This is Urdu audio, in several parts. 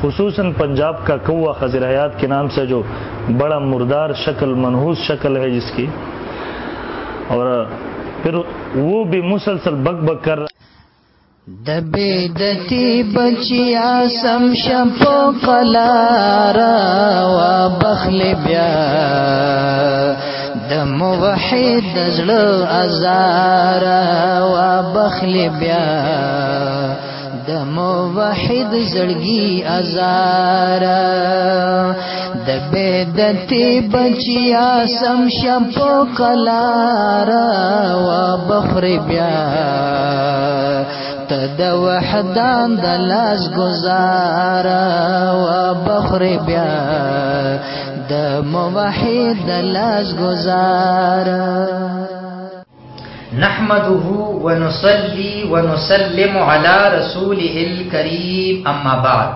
خصوصاً پنجاب کا کوا خضر حیات کے نام سے جو بڑا مردار شکل منحوس شکل ہے جس کی، اور پھر وہ بھی مسلسل بک بک کر رہا دبی دتی بچیا سم شپو قلارا و بخل بیا د موحد زړه ازارا و بخل بیا د موحد زړګي ازارا دبی دتی بچیا سم شپو قلارا و بخل بیا د وحدان د لاس گزارا و بخر بیا د موحد د لاس گزارا نحمده ونصلي ونسلم على رسوله الكريم اما بعد.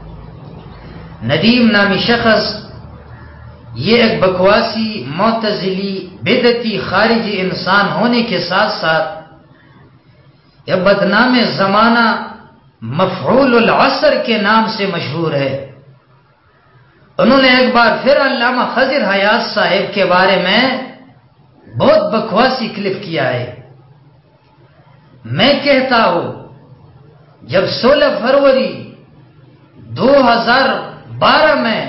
ندیم نامی شخص یہ ایک بکواسی معتزلی بدعتی خارجی انسان ہونے کے ساتھ ساتھ یہ بدنام زمانہ مفعول العصر کے نام سے مشہور ہے. انہوں نے ایک بار پھر علامہ خضر حیات صاحب کے بارے میں بہت بکواسی کلپ کیا ہے. میں کہتا ہوں جب 16 فروری 2012 میں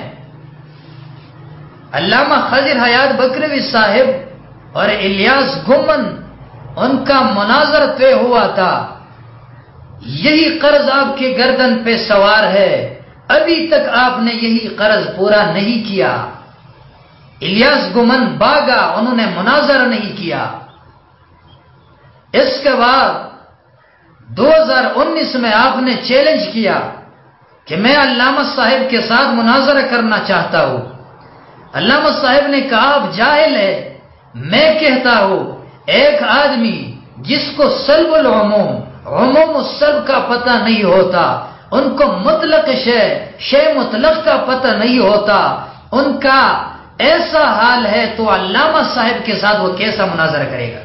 علامہ خضر حیات بکروی صاحب اور الیاس گمن ان کا مناظر طے ہوا تھا، یہی قرض آپ کے گردن پہ سوار ہے. ابھی تک آپ نے یہی قرض پورا نہیں کیا. الیاس گمن باغا، انہوں نے مناظرہ نہیں کیا. اس کے بعد 2019 میں آپ نے چیلنج کیا کہ میں علامہ صاحب کے ساتھ مناظرہ کرنا چاہتا ہوں. علامہ صاحب نے کہا آپ جاہل ہے. میں کہتا ہوں ایک آدمی جس کو سلب العموم عموم السلب کا پتہ نہیں ہوتا، ان کو مطلق شے مطلق کا پتہ نہیں ہوتا، ان کا ایسا حال ہے تو علامہ صاحب کے ساتھ وہ کیسا مناظرہ کرے گا؟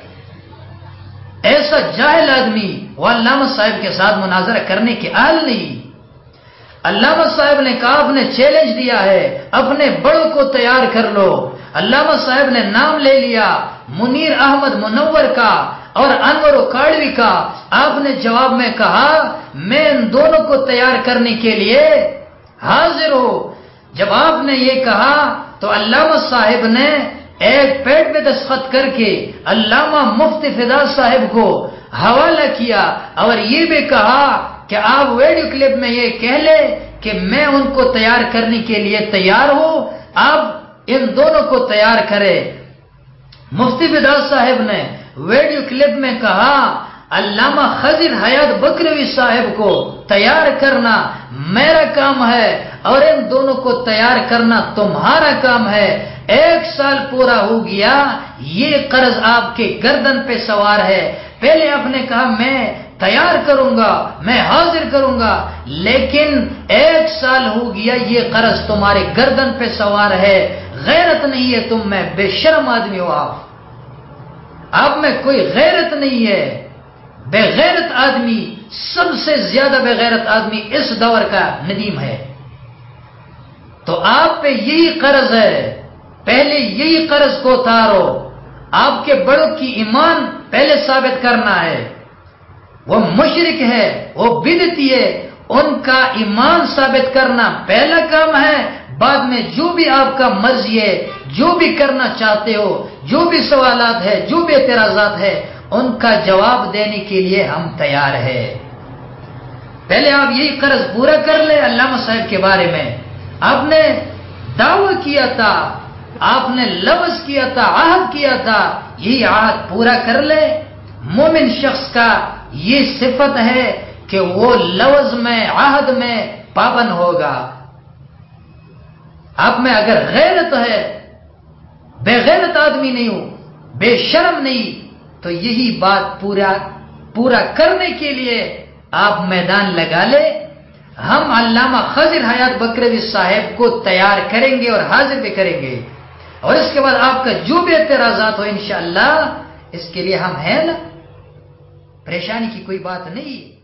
ایسا جاہل آدمی وہ علامہ صاحب کے ساتھ مناظرہ کرنے کے اہل نہیں. علامہ صاحب نے کہا آپ نے چیلنج دیا ہے، اپنے بڑوں کو تیار کر لو. علامہ صاحب نے نام لے لیا منیر احمد منور کا اور انور کاڑوی کا. آپ نے جواب میں کہا میں ان دونوں کو تیار کرنے کے لیے حاضر ہوں. جب آپ نے یہ کہا تو علامہ صاحب نے ایک پیڈ پہ دستخط کر کے علامہ مفتی فدا صاحب کو حوالہ کیا اور یہ بھی کہا کہ آپ ویڈیو کلپ میں یہ کہہ لیں کہ میں ان کو تیار کرنے کے لیے تیار ہوں، آپ ان دونوں کو تیار کرے. مفتی فدا صاحب نے ویڈیو کلپ میں کہا علامہ خضر حیات بکروی صاحب کو تیار کرنا میرا کام ہے اور ان دونوں کو تیار کرنا تمہارا کام ہے. 1 سال پورا ہو گیا، یہ قرض آپ کے گردن پہ سوار ہے. پہلے آپ نے کہا میں تیار کروں گا، میں حاضر کروں گا، لیکن 1 سال ہو گیا یہ قرض تمہارے گردن پہ سوار ہے. غیرت نہیں ہے تم میں، بے شرم آدمی ہو آپ میں کوئی غیرت نہیں ہے. بے غیرت آدمی، سب سے زیادہ بے غیرت آدمی اس دور کا ندیم ہے. تو آپ پہ یہی قرض ہے، پہلے یہی قرض کو اتارو. آپ کے بڑوں کی ایمان پہلے ثابت کرنا ہے. وہ مشرک ہے، وہ بدعتی ہے، ان کا ایمان ثابت کرنا پہلا کام ہے. بعد میں جو بھی آپ کا مرضی ہے، جو بھی کرنا چاہتے ہو، جو بھی سوالات ہے، جو بھی اعتراضات ہے، ان کا جواب دینے کے لیے ہم تیار ہیں. پہلے آپ یہی قرض پورا کر لیں. علامہ صاحب کے بارے میں آپ نے دعویٰ کیا تھا، آپ نے لفظ کیا تھا، عہد کیا تھا، یہی عہد پورا کر لے. مومن شخص کا یہ صفت ہے کہ وہ لفظ میں عہد میں پابند ہوگا. آپ میں اگر غیرت ہے، بے غیرت آدمی نہیں ہو، بے شرم نہیں، تو یہی بات پورا کرنے کے لیے آپ میدان لگا لے. ہم علامہ خضر حیات بکروی صاحب کو تیار کریں گے اور حاضر بھی کریں گے، اور اس کے بعد آپ کا جو بھی اعتراضات ہو انشاءاللہ اس کے لیے ہم ہیں نا. پریشانی کی کوئی بات نہیں.